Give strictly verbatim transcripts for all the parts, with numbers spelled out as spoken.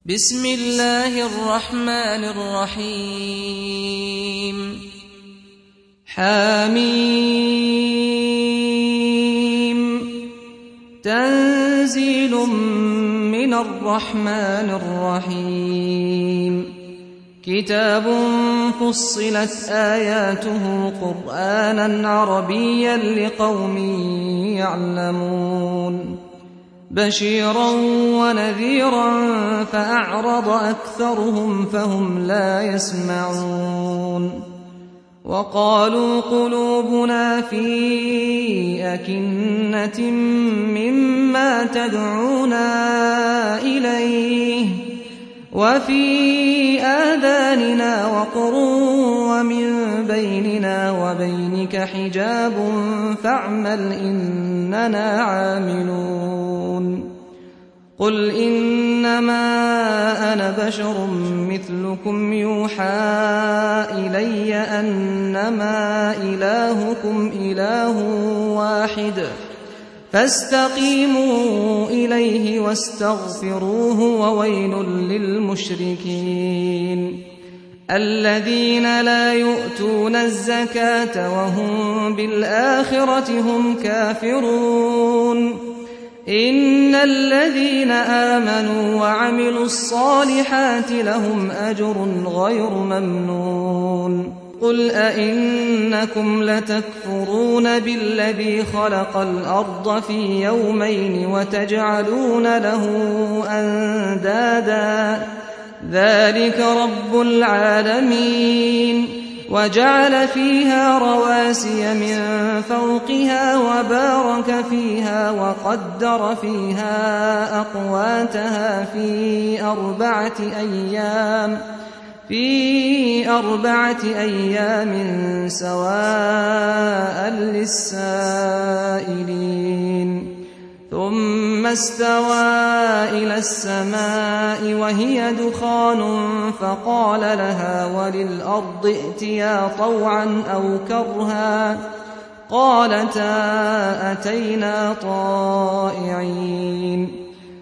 بسم الله الرحمن الرحيم حميم تنزيل من الرحمن الرحيم كتاب فصلت آياته قرآنا عربيا لقوم يعلمون بشيرا ونذيرا فأعرض أكثرهم فهم لا يسمعون وقالوا قلوبنا في أكنة مما تدعونا إليه وفي آذاننا وقر ومن بيننا وبينك حجاب فاعمل إننا عاملون قل إنما أنا بشر مثلكم يوحى إلي أنما إلهكم إله واحد فاستقيموا إليه واستغفروه وويل للمشركين الذين لا يؤتون الزكاة وهم بالآخرة هم كافرون إن الذين آمنوا وعملوا الصالحات لهم أجر غير ممنون قل أئنكم لتكفرون بالذي خلق الأرض في يومين وتجعلون له أندادا ذلك رب العالمين وجعل فيها رواسي من فوقها وبارك فيها وقدر فيها أقواتها في أربعة أيام في أربعة أيام سواء للسائلين ثم استوى إلى السماء وهي دخان فقال لها وللأرض ائتيا طوعا أو كرها قالتا أتينا طائعين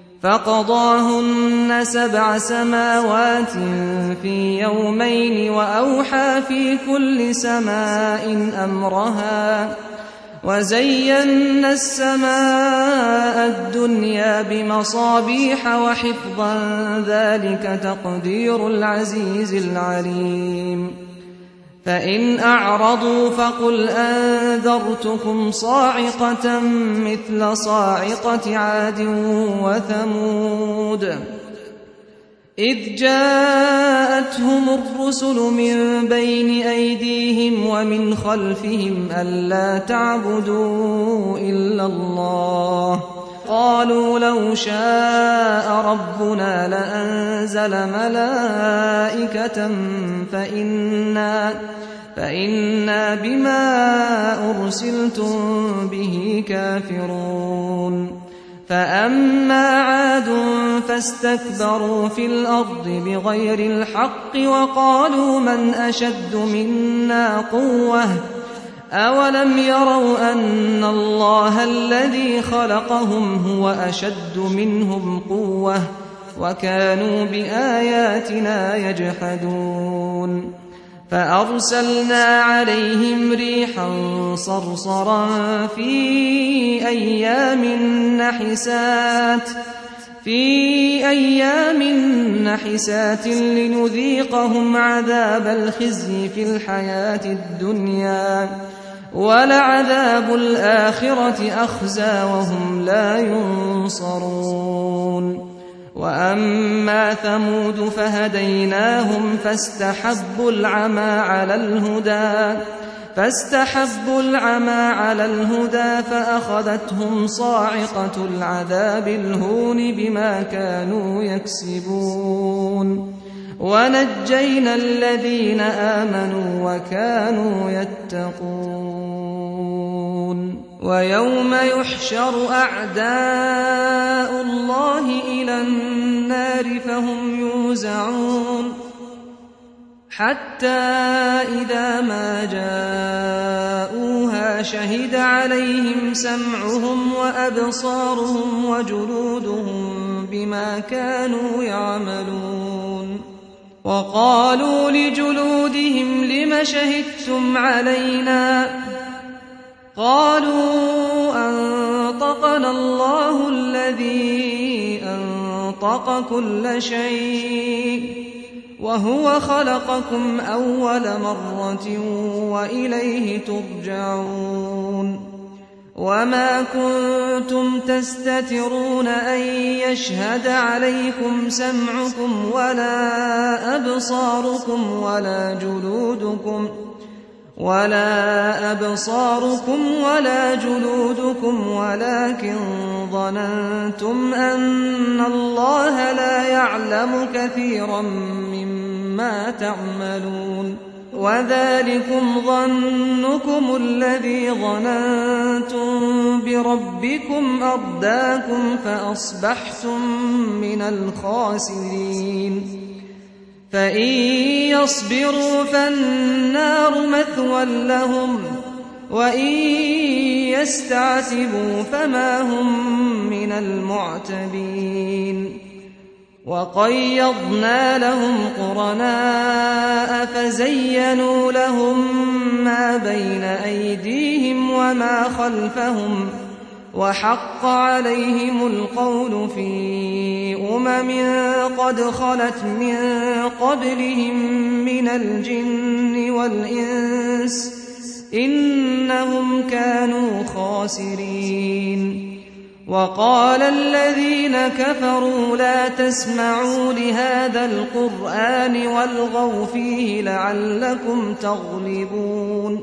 فقضاهن سبع سماوات في يومين وأوحى في كل سماء أمرها وزينا السماء الدنيا بمصابيح وحفظا ذلك تقدير العزيز العليم فإن أعرضوا فقل أنذرتكم صاعقة مثل صاعقة عاد وثمود إذ جاءتهم الرسل من بين أيديهم ومن خلفهم ألا تعبدوا إلا الله قالوا لو شاء ربنا لأنزل ملائكة فإنا, فإنا بما أرسلتم به كافرون فأما عاد فاستكبروا في الأرض بغير الحق وقالوا من أشد منا قوة أولم يروا أن الله الذي خلقهم هو أشد منهم قوة وكانوا بآياتنا يجحدون فأرسلنا عليهم ريحا صرصرا في أيام نحسات في أيام نحسات لنذيقهم عذاب الخزي في الحياة الدنيا ولعذاب الآخرة أخزى وهم لا ينصرون وأما ثمود فهديناهم فاستحبوا العمى على الهدى فاستحبوا العمى على الهدى فأخذتهم صاعقة العذاب الهون بما كانوا يكسبون ونجينا الذين آمنوا وكانوا يتقون ويوم يحشر أعداء الله إلى النار فهم يوزعون حتى إذا ما جاءوها شهد عليهم سمعهم وأبصارهم وجلودهم بما كانوا يعملون وقالوا لجلودهم لم شهدتم علينا قالوا أنطقنا الله الذي أنطق كل شيء وهو خلقكم أول مرة وإليه ترجعون وما كنتم تستترون أن يشهد عليكم سمعكم ولا أبصاركم ولا جلودكم ولا أبصاركم ولا جلودكم ولكن ظننتم أن الله لا يعلم كثيرا مما تعملون وذلكم ظنكم الذي ظننتم بربكم أرداكم فأصبحتم من الخاسرين فإن يصبروا فالنار مثوى لهم وإن يستعتبوا فما هم من المعتبين وقيضنا لهم قرناء فزينوا لهم ما بين أيديهم وما خلفهم وحق عليهم القول في أمم قد خلت من قبلهم من الجن والإنس إنهم كانوا خاسرين وقال الذين كفروا لا تسمعوا لهذا القرآن والغوا فيه لعلكم تغلبون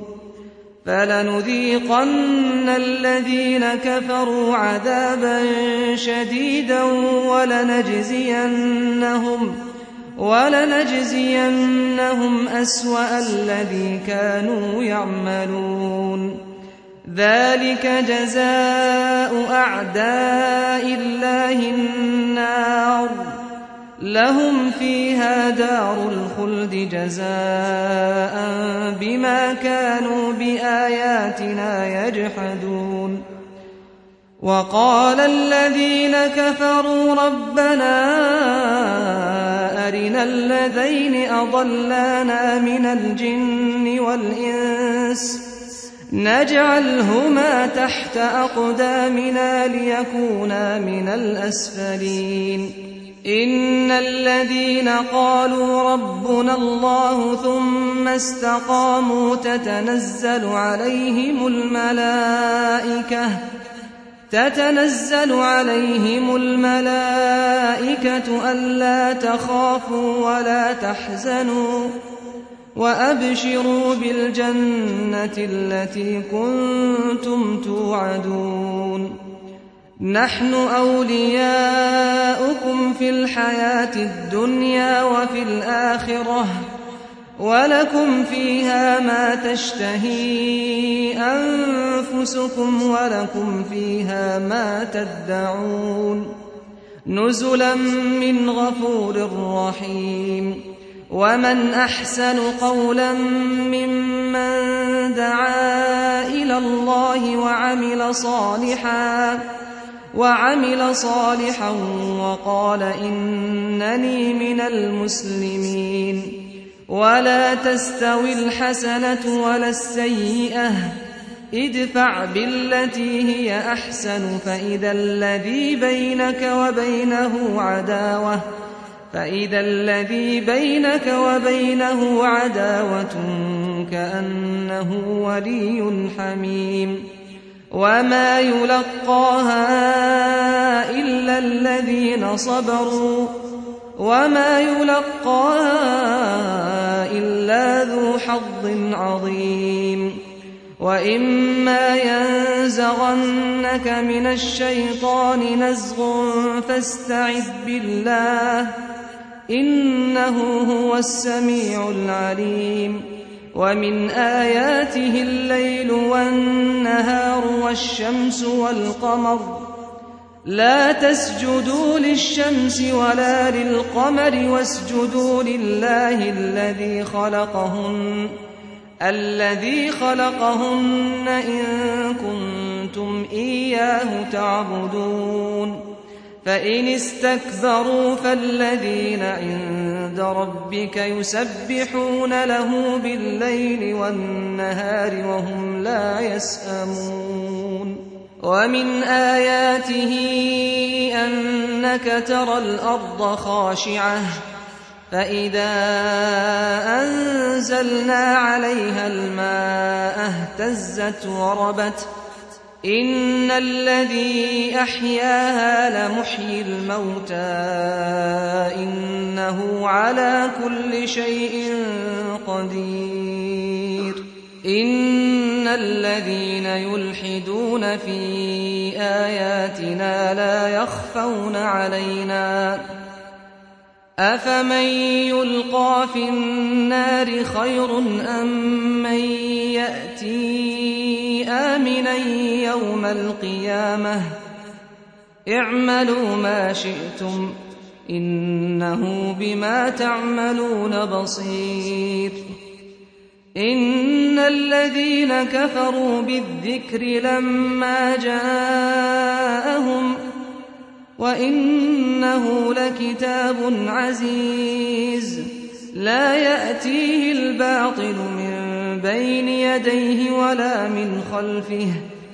فلنذيقن الذين كفروا عذابا شديدا ولنجزينهم ولنجزينهم أسوأ الذي كانوا يعملون ذلك جزاء أعداء الله النار لهم فيها دار الخلد جزاء بما كانوا بآياتنا يجحدون وقال الذين كفروا ربنا أرنا الذين أضلانا من الجن والإنس نجعلهما تحت أقدامنا ليكونا من الأسفلين إن الذين قالوا ربنا الله ثم استقاموا تتنزل عليهم الملائكة تتنزل عليهم الملائكة ألا تخافوا ولا تحزنوا وأبشروا بالجنة التي كنتم توعدون نحن أولياؤكم في الحياة الدنيا وفي الآخرة ولكم فيها ما تشتهي أنفسكم ولكم فيها ما تدعون نزلا من غفور رحيم ومن أحسن قولا ممن دعا إلى الله وعمل صالحا وعمل صالحا وقال إنني من المسلمين ولا تستوي الحسنة ولا السيئة ادفع بالتي هي أحسن فإذا الذي بينك وبينه عداوة فإذا الذي بينك وبينه عداوة كأنه ولي حميم وما يلقاها إلا الذين صبروا وما يلقاها إلا ذو حظ عظيم وإما ينزغنك من الشيطان نزغ فاستعذ بالله إنه هو السميع العليم ومن آياته الليل والنهار والشمس والقمر لا تسجدوا للشمس ولا للقمر واسجدوا لله الذي خلقهن الذي خلقهن إن كنتم إياه تعبدون فإن استكبروا فالذين عند ربك يسبحون له بالليل والنهار وهم لا يسأمون ومن آياته أنك ترى الأرض خاشعة فإذا أنزلنا عليها الماء اهتزت وربت إن الذي أحياها لمحيي الموتى إنه على كل شيء قدير إن الذين يلحدون في آياتنا لا يخفون علينا أفمن يلقى في النار خير أم من يأتي آمنا يوم القيامة اعملوا ما شئتم إنه بما تعملون بصير إن الذين كفروا بالذكر لما جاءهم وإنه لكتاب عزيز لا يأتيه الباطل من بين يديه ولا من خلفه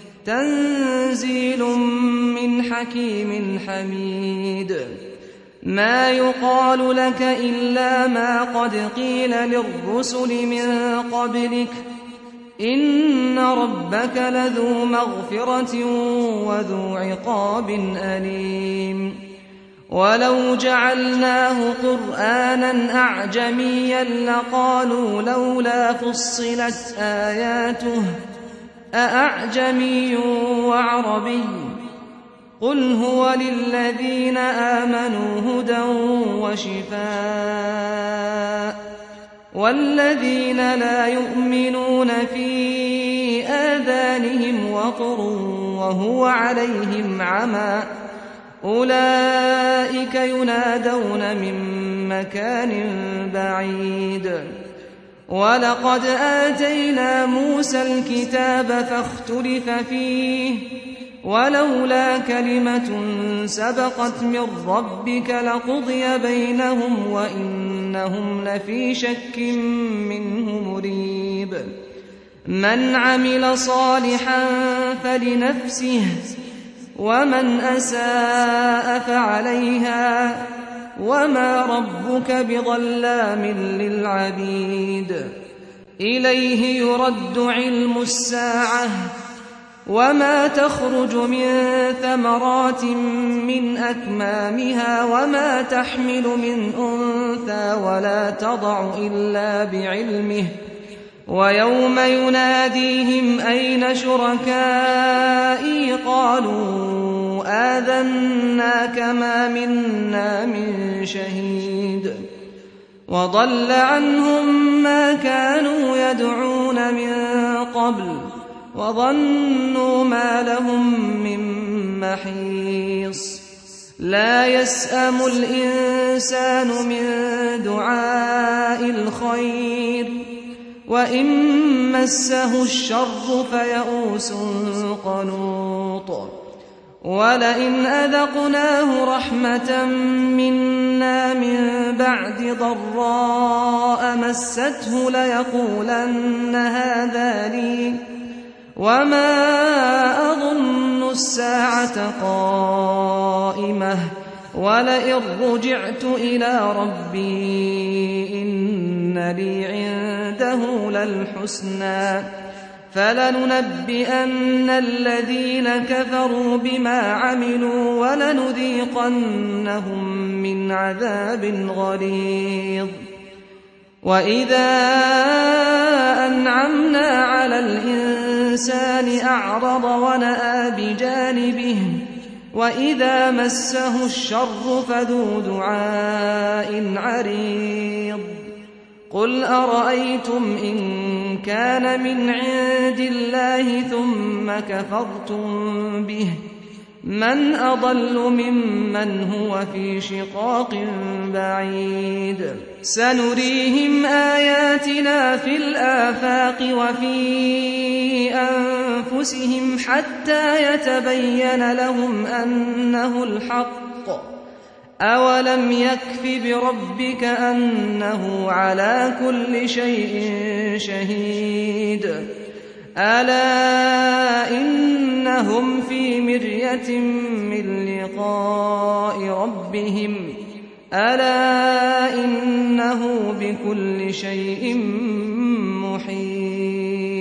تنزيل من حكيم حميد ما يقال لك إلا ما قد قيل للرسل من قبلك إن ربك لذو مغفرة وذو عقاب أليم ولو جعلناه قرآنا أعجميا لقالوا لولا فصلت آياته أأعجمي وعربي قل هو للذين آمنوا هدى وشفاء والذين لا يؤمنون في آذانهم وقر وهو عليهم عمى أولئك ينادون من مكان بعيد ولقد آتينا موسى الكتاب فاختلف فيه ولولا كلمة سبقت من ربك لقضي بينهم وإنهم لفي شك منه مريب من عمل صالحا فلنفسه ومن أساء فعليها وما ربك بظلام للعبيد إليه يرد علم الساعة وما تخرج من ثمرات من أكمامها وما تحمل من أنثى ولا تضع إلا بعلمه ويوم يناديهم أين شركائي قالوا آذناك ما منا من شهيد وضل عنهم ما كانوا يدعون من قبل وظنوا ما لهم من محيص لا يسأم الإنسان من دعاء الخير وإن مسه الشر فيئوس قنوط ولئن أذقناه رحمة منا من بعد ضراء مسته ليقولن هذا لي وما أظن الساعة قائمة ولئن رجعت إلى ربي إن لي عنده للحسنى فلننبئن الذين كفروا بما عملوا ولنذيقنهم من عذاب غليظ وإذا أنعمنا على الإنسان أعرض ونأى بجانبه وإذا مسه الشر فذو دعاء عريض قل أرأيتم إن كان من عند الله ثم كفرتم به من أضل ممن هو في شقاق بعيد سنريهم آياتنا في الآفاق وفي أنفسهم حتى يتبين لهم أنه الحق أولم يكف بربك أنه على كل شيء شهيد ألا إنهم في مرية من لقاء ربهم ألا إنه بكل شيء محيط